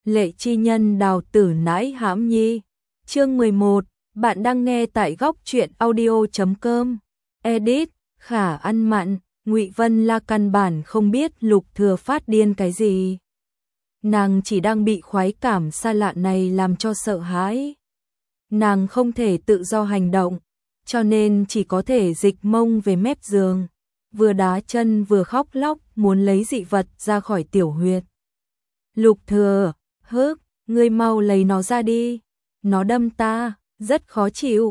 Lệ chi nhân đào tử nãi hãm nhi. Chương 11, bạn đang nghe tại góc truyện audio.com. Edit, Khả ăn mặn, Ngụy Vân La căn bản không biết Lục Thừa phát điên cái gì. Nàng chỉ đang bị khoái cảm xa lạ này làm cho sợ hãi. Nàng không thể tự do hành động, cho nên chỉ có thể dịch mông về mép giường, vừa đá chân vừa khóc lóc muốn lấy dị vật ra khỏi tiểu huyệt. Lục Thừa, ngươi mau lấy nó ra đi, nó đâm ta, rất khó chịu.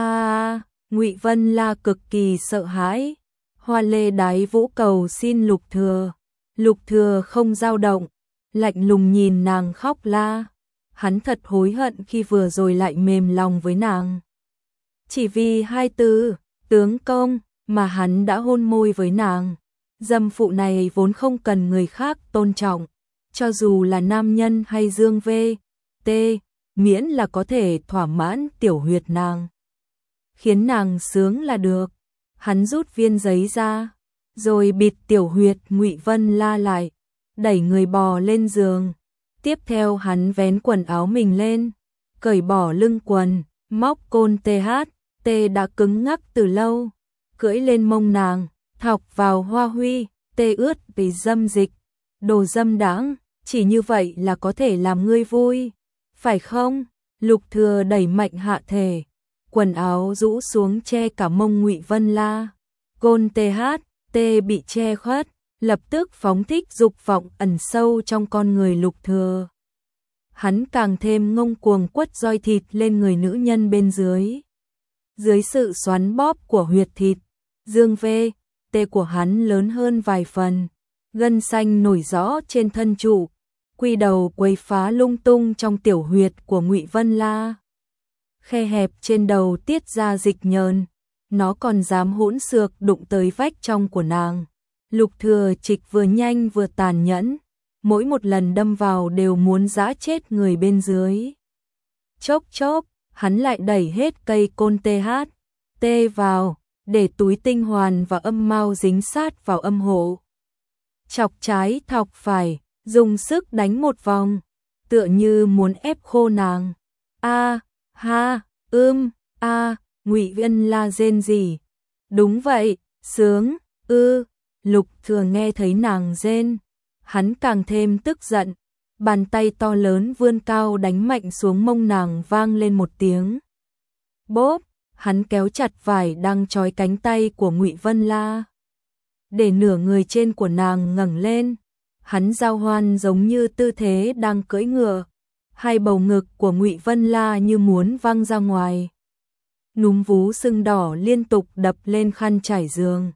Ngụy Vân La cực kỳ sợ hãi. Hoa lê đái vũ cầu xin Lục Thừa. Lục Thừa không dao động, lạnh lùng nhìn nàng khóc la. Hắn thật hối hận khi vừa rồi lại mềm lòng với nàng. Chỉ vì hai từ tướng công mà hắn đã hôn môi với nàng. Dâm phụ này vốn không cần người khác tôn trọng, cho dù là nam nhân hay dương v.t, miễn là có thể thỏa mãn tiểu huyệt nàng, khiến nàng sướng là được. Hắn rút viên giấy ra, rồi bịt tiểu huyệt Ngụy Vân La lại, đẩy người bò lên giường. Tiếp theo hắn vén quần áo mình lên, cởi bỏ lưng quần, móc côn THT đã cứng ngắc từ lâu, cưỡi lên mông nàng, thọc vào hoa huy, tê ướt vì dâm dịch. Đồ dâm đãng, chỉ như vậy là có thể làm ngươi vui, phải không? Lục Thừa đẩy mạnh hạ thể, quần áo rũ xuống che cả mông Ngụy Vân La. Côn THT bị che khuất, lập tức phóng thích dục vọng ẩn sâu trong con người Lục Thừa. Hắn càng thêm ngông cuồng quất roi thịt lên người nữ nhân bên dưới. Dưới sự xoắn bóp của huyệt thịt, dương v.t của hắn lớn hơn vài phần, gân xanh nổi rõ trên thân trụ, quy đầu quấy phá lung tung trong tiểu huyệt của Ngụy Vân La. Khe hẹp trên đầu tiết ra dịch nhờn, nó còn dám hỗn xược đụng tới vách trong của nàng. Lục Thừa trịch vừa nhanh vừa tàn nhẫn, mỗi một lần đâm vào đều muốn giã chết người bên dưới. Chốc chốc, hắn lại đẩy hết cây côn THT vào, để túi tinh hoàn và âm mao dính sát vào âm hộ. Chọc trái thọc phải, dùng sức đánh một vòng, tựa như muốn ép khô nàng. Ngụy Vân La rên rỉ. Đúng vậy, sướng, Lục Thừa nghe thấy nàng rên, hắn càng thêm tức giận, bàn tay to lớn vươn cao đánh mạnh xuống mông nàng, vang lên một tiếng. Bốp, hắn kéo chặt vải đang trói cánh tay của Ngụy Vân La, để nửa người trên của nàng ngẩng lên. Hắn giao hoan giống như tư thế đang cưỡi ngựa, hai bầu ngực của Ngụy Vân La như muốn văng ra ngoài. Núm vú sưng đỏ liên tục đập lên khăn trải giường.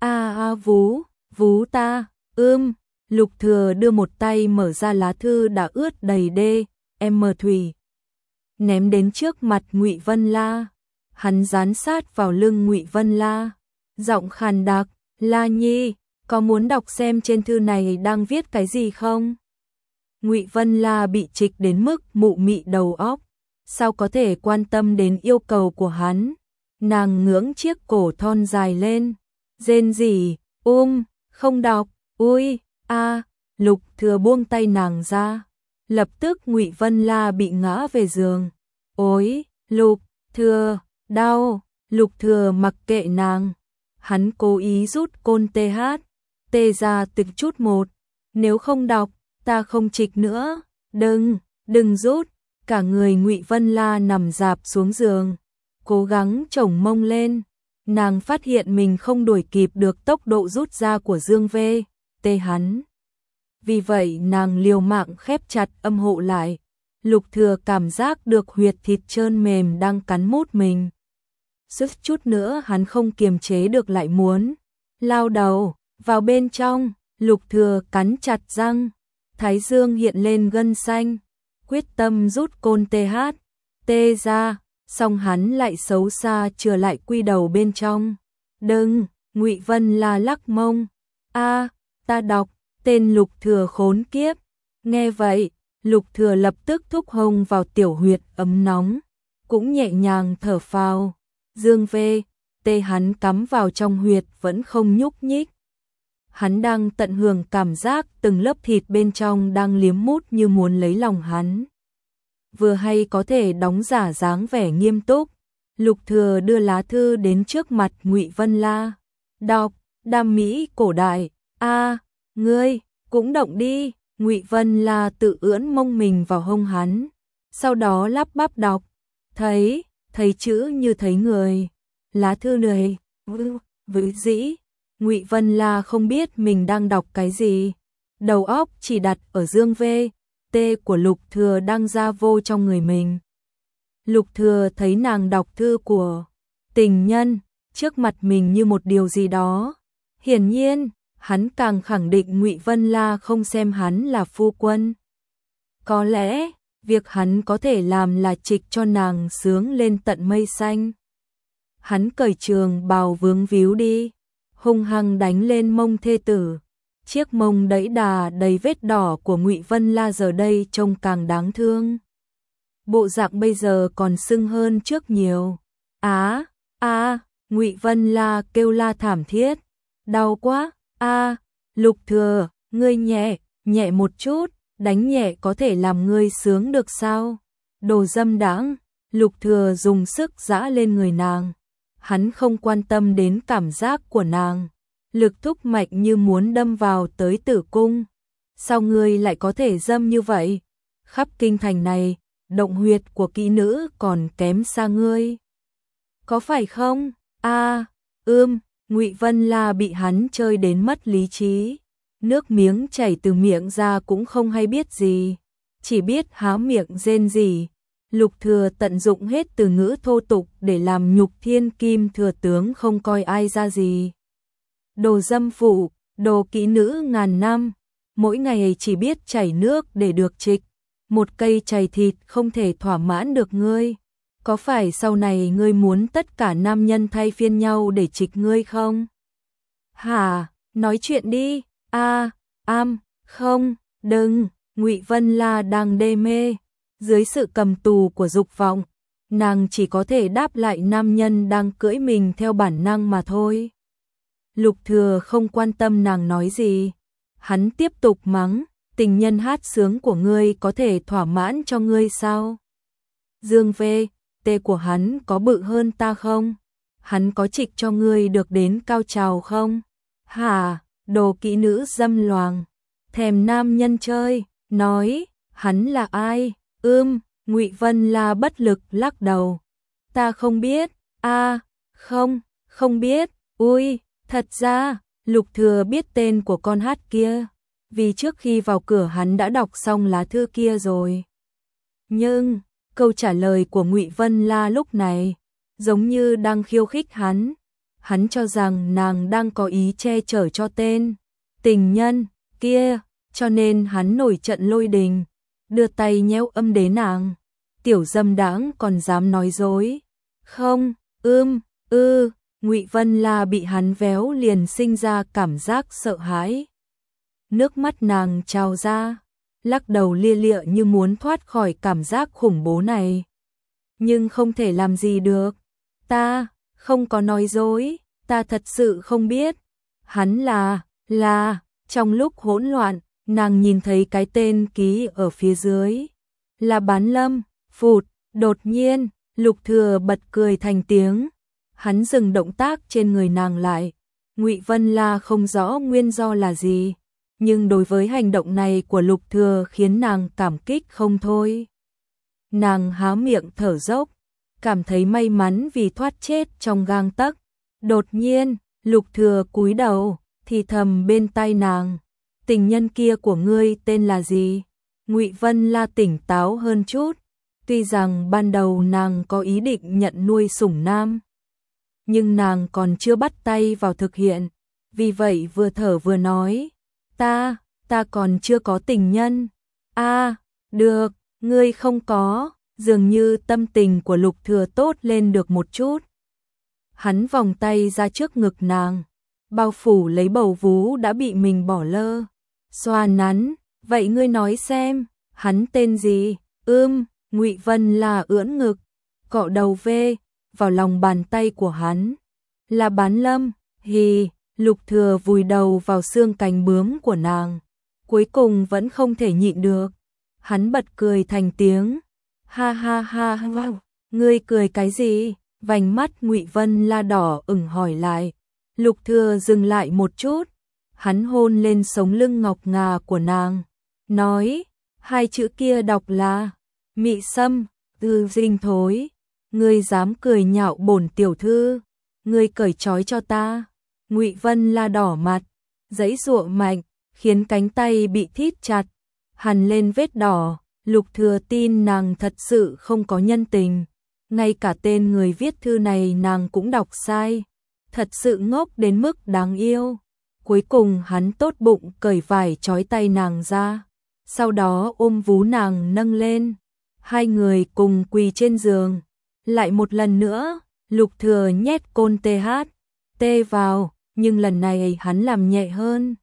Vú ta, Lục Thừa đưa một tay mở ra lá thư đã ướt đầy D.M. thủy, ném đến trước mặt Ngụy Vân La. Hắn dán sát vào lưng Ngụy Vân La, giọng khàn đặc, La Nhi, có muốn đọc xem trên thư này đang viết cái gì không? Ngụy Vân La bị trịch đến mức mụ mị đầu óc, sao có thể quan tâm đến yêu cầu của hắn? Nàng ngưỡng chiếc cổ thon dài lên, rên rỉ, không đọc, Lục Thừa buông tay nàng ra, lập tức Ngụy Vân La bị ngã về giường. Ôi, Lục Thừa, đau. Lục Thừa mặc kệ nàng, hắn cố ý rút côn THT ra từng chút một. Nếu không đọc, ta không trịch nữa. Đừng rút. Cả người Ngụy Vân La nằm rạp xuống giường, cố gắng chổng mông lên. Nàng phát hiện mình không đuổi kịp được tốc độ rút ra của dương v.t hắn. Vì vậy nàng liều mạng khép chặt âm hộ lại. Lục Thừa cảm giác được huyệt thịt trơn mềm đang cắn mút mình. Suýt chút nữa hắn không kiềm chế được lại muốn lao đầu vào bên trong. Lục Thừa cắn chặt răng, thái dương hiện lên gân xanh, quyết tâm rút côn THT ra, xong hắn lại xấu xa chừa lại quy đầu bên trong. Đừng, Ngụy Vân La lắc mông. Ta đọc, tên Lục Thừa khốn kiếp. Nghe vậy, Lục Thừa lập tức thúc hông vào tiểu huyệt ấm nóng, cũng nhẹ nhàng thở phào. Dương v.t hắn cắm vào trong huyệt vẫn không nhúc nhích. Hắn đang tận hưởng cảm giác từng lớp thịt bên trong đang liếm mút như muốn lấy lòng hắn. Vừa hay có thể đóng giả dáng vẻ nghiêm túc, Lục Thừa đưa lá thư đến trước mặt Ngụy Vân La. Đọc, Đam Mỹ cổ đại, ngươi, cũng động đi. Ngụy Vân La tự ưỡn mông mình vào hông hắn, sau đó lắp bắp đọc, thấy chữ như thấy người. Lá thư này, dĩ. Ngụy Vân La không biết mình đang đọc cái gì, đầu óc chỉ đặt ở dương V.T của Lục Thừa đang ra vô trong người mình. Lục Thừa thấy nàng đọc thư của tình nhân trước mặt mình như một điều gì đó. Hiển nhiên, hắn càng khẳng định Ngụy Vân La không xem hắn là phu quân. Có lẽ, việc hắn có thể làm là trịch cho nàng sướng lên tận mây xanh. Hắn cởi trường bào vướng víu đi, hung hăng đánh lên mông thê tử. Chiếc mông đẫy đà đầy vết đỏ của Ngụy Vân La giờ đây trông càng đáng thương. Bộ dạng bây giờ còn sưng hơn trước nhiều. Ngụy Vân La kêu la thảm thiết. Đau quá, Lục Thừa, ngươi nhẹ một chút, đánh nhẹ có thể làm ngươi sướng được sao? Đồ dâm đãng. Lục Thừa dùng sức giã lên người nàng. Hắn không quan tâm đến cảm giác của nàng. Lực thúc mạnh như muốn đâm vào tới tử cung. Sao ngươi lại có thể dâm như vậy? Khắp kinh thành này, động huyệt của kỹ nữ còn kém xa ngươi. Có phải không? Ngụy Vân La bị hắn chơi đến mất lý trí. Nước miếng chảy từ miệng ra cũng không hay biết gì. Chỉ biết há miệng rên rỉ. Lục Thừa tận dụng hết từ ngữ thô tục để làm nhục thiên kim thừa tướng không coi ai ra gì. Đồ dâm phụ, đồ kỹ nữ ngàn năm, mỗi ngày chỉ biết chảy nước để được trịch. Một cây chày thịt không thể thỏa mãn được ngươi. Có phải sau này ngươi muốn tất cả nam nhân thay phiên nhau để trịch ngươi không? Hả, nói chuyện đi. Không, đừng. Ngụy Vân La đang đê mê. Dưới sự cầm tù của dục vọng, nàng chỉ có thể đáp lại nam nhân đang cưỡi mình theo bản năng mà thôi. Lục Thừa không quan tâm nàng nói gì. Hắn tiếp tục mắng, tình nhân hát sướng của ngươi có thể thỏa mãn cho ngươi sao? Dương V.T của hắn có bự hơn ta không? Hắn có trịch cho ngươi được đến cao trào không? Hả, đồ kỹ nữ dâm loàng, thèm nam nhân chơi, nói, hắn là ai? Ngụy Vân La bất lực lắc đầu. Ta không biết. Không biết. Ui, thật ra, Lục Thừa biết tên của con hát kia, vì trước khi vào cửa hắn đã đọc xong lá thư kia rồi. Nhưng, câu trả lời của Ngụy Vân La lúc này, giống như đang khiêu khích hắn. Hắn cho rằng nàng đang có ý che chở cho tên tình nhân kia, cho nên hắn nổi trận lôi đình, đưa tay nhéo âm đế nàng. Tiểu dâm đãng còn dám nói dối. Không, Ngụy Vân La bị hắn véo liền sinh ra cảm giác sợ hãi. Nước mắt nàng trào ra, lắc đầu lia lịa như muốn thoát khỏi cảm giác khủng bố này. Nhưng không thể làm gì được. Ta không có nói dối, ta thật sự không biết. Hắn là, trong lúc hỗn loạn, nàng nhìn thấy cái tên ký ở phía dưới. Là Bán Lâm, phụt, đột nhiên, Lục Thừa bật cười thành tiếng. Hắn dừng động tác trên người nàng lại. Ngụy Vân La không rõ nguyên do là gì, nhưng đối với hành động này của Lục Thừa khiến nàng cảm kích không thôi. Nàng há miệng thở dốc, cảm thấy may mắn vì thoát chết trong gang tấc. Đột nhiên, Lục Thừa cúi đầu, thì thầm bên tai nàng, tình nhân kia của ngươi tên là gì? Ngụy Vân La tỉnh táo hơn chút, tuy rằng ban đầu nàng có ý định nhận nuôi sủng nam, nhưng nàng còn chưa bắt tay vào thực hiện, vì vậy vừa thở vừa nói, ta còn chưa có tình nhân. Được, ngươi không có. Dường như tâm tình của Lục Thừa tốt lên được một chút. Hắn vòng tay ra trước ngực nàng, bao phủ lấy bầu vú đã bị mình bỏ lơ. Xoa nắn, vậy ngươi nói xem, hắn tên gì? Ngụy Vân là ưỡn ngực, cọ đầu vào lòng bàn tay của hắn. Là Bán Lâm, hì, Lục Thừa vùi đầu vào xương cánh bướm của nàng, cuối cùng vẫn không thể nhịn được. Hắn bật cười thành tiếng. Ha ha ha ha, ngươi cười cái gì? Vành mắt Ngụy Vân La đỏ ửng hỏi lại. Lục Thừa dừng lại một chút, hắn hôn lên sống lưng ngọc ngà của nàng, nói, hai chữ kia đọc là mị sâm, tư dinh thối, ngươi dám cười nhạo bổn tiểu thư, ngươi cởi trói cho ta. Ngụy Vân La đỏ mặt, giãy giụa mạnh, khiến cánh tay bị thít chặt, hằn lên vết đỏ. Lục Thừa tin nàng thật sự không có nhân tình, ngay cả tên người viết thư này nàng cũng đọc sai, thật sự ngốc đến mức đáng yêu. Cuối cùng hắn tốt bụng cởi vải trói tay nàng ra, sau đó ôm vú nàng nâng lên, hai người cùng quỳ trên giường. Lại một lần nữa, Lục Thừa nhét côn THT vào, nhưng lần này hắn làm nhẹ hơn.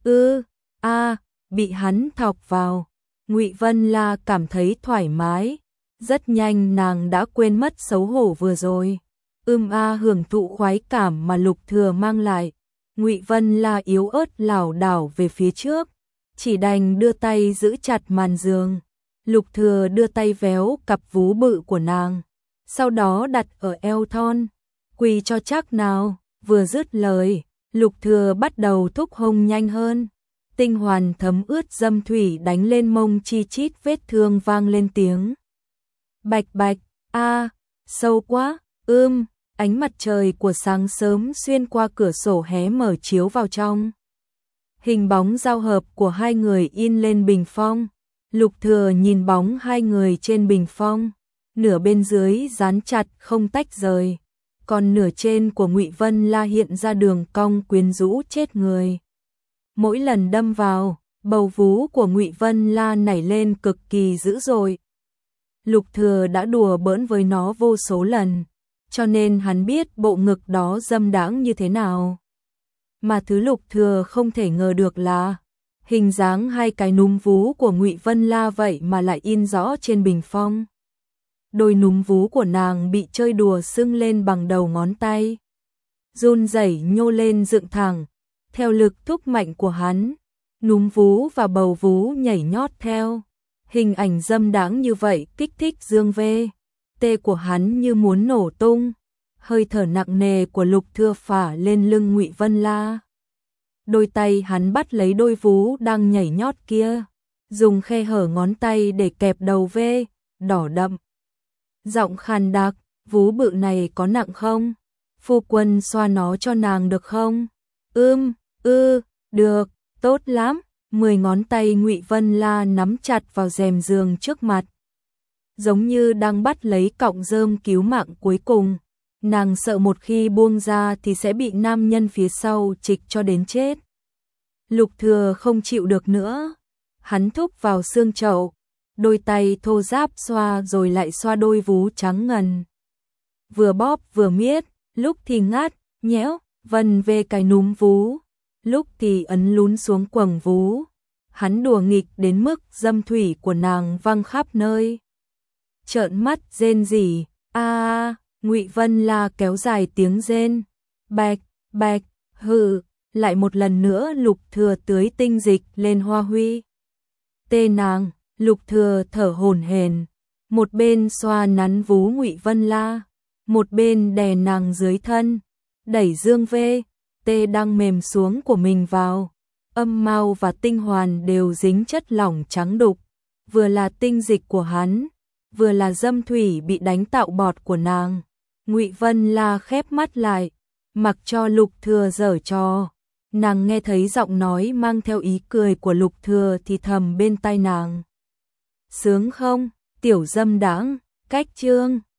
Bị hắn thọc vào. Ngụy Vân La cảm thấy thoải mái, rất nhanh nàng đã quên mất xấu hổ vừa rồi. Hưởng thụ khoái cảm mà Lục Thừa mang lại. Ngụy Vân La yếu ớt lảo đảo về phía trước, chỉ đành đưa tay giữ chặt màn giường. Lục Thừa đưa tay véo cặp vú bự của nàng, sau đó đặt ở eo thon, quỳ cho chắc nào. Vừa dứt lời, Lục Thừa bắt đầu thúc hông nhanh hơn. Tinh hoàn thấm ướt dâm thủy đánh lên mông chi chít, vết thương vang lên tiếng bạch bạch. Sâu quá. Ánh mặt trời của sáng sớm xuyên qua cửa sổ hé mở chiếu vào trong. Hình bóng giao hợp của hai người in lên bình phong. Lục Thừa nhìn bóng hai người trên bình phong, nửa bên dưới dán chặt không tách rời, còn nửa trên của Ngụy Vân La hiện ra đường cong quyến rũ chết người. Mỗi lần đâm vào, bầu vú của Ngụy Vân La nảy lên cực kỳ dữ dội. Lục Thừa đã đùa bỡn với nó vô số lần, cho nên hắn biết bộ ngực đó dâm đãng như thế nào. Mà thứ Lục Thừa không thể ngờ được là hình dáng hai cái núm vú của Ngụy Vân La vậy mà lại in rõ trên bình phong. Đôi núm vú của nàng bị chơi đùa sưng lên bằng đầu ngón tay, run rẩy nhô lên dựng thẳng. Theo lực thúc mạnh của hắn, núm vú và bầu vú nhảy nhót theo. Hình ảnh dâm đãng như vậy kích thích dương tê của hắn như muốn nổ tung. Hơi thở nặng nề của Lục Thừa phả lên lưng Ngụy Vân La. Đôi tay hắn bắt lấy đôi vú đang nhảy nhót kia, dùng khe hở ngón tay để kẹp đầu đỏ đậm. Giọng khàn đặc, vú bự này có nặng không? Phu quân xoa nó cho nàng được không? Được, tốt lắm. 10 ngón tay Ngụy Vân La nắm chặt vào rèm giường trước mặt, giống như đang bắt lấy cọng rơm cứu mạng cuối cùng. Nàng sợ một khi buông ra thì sẽ bị nam nhân phía sau trịch cho đến chết. Lục Thừa không chịu được nữa, hắn thúc vào xương chậu, đôi tay thô ráp xoa rồi lại xoa đôi vú trắng ngần. Vừa bóp vừa miết, lúc thì ngắt, nhéo, vần về cái núm vú, lúc thì ấn lún xuống quầng vú. Hắn đùa nghịch đến mức dâm thủy của nàng văng khắp nơi. Trợn mắt rên rỉ, Ngụy Vân La kéo dài tiếng rên. Bạch, bạch, lại một lần nữa Lục Thừa tưới tinh dịch lên hoa huy. Tê nàng, Lục Thừa thở hổn hển, một bên xoa nắn vú Ngụy Vân La, một bên đè nàng dưới thân, đẩy dương tê đang mềm xuống của mình vào. Âm mao và tinh hoàn đều dính chất lỏng trắng đục, vừa là tinh dịch của hắn, vừa là dâm thủy bị đánh tạo bọt của nàng. Ngụy Vân La khép mắt lại, mặc cho Lục Thừa giở trò. Nàng nghe thấy giọng nói mang theo ý cười của Lục Thừa thì thầm bên tai nàng. Sướng không, tiểu dâm đãng, cách chương.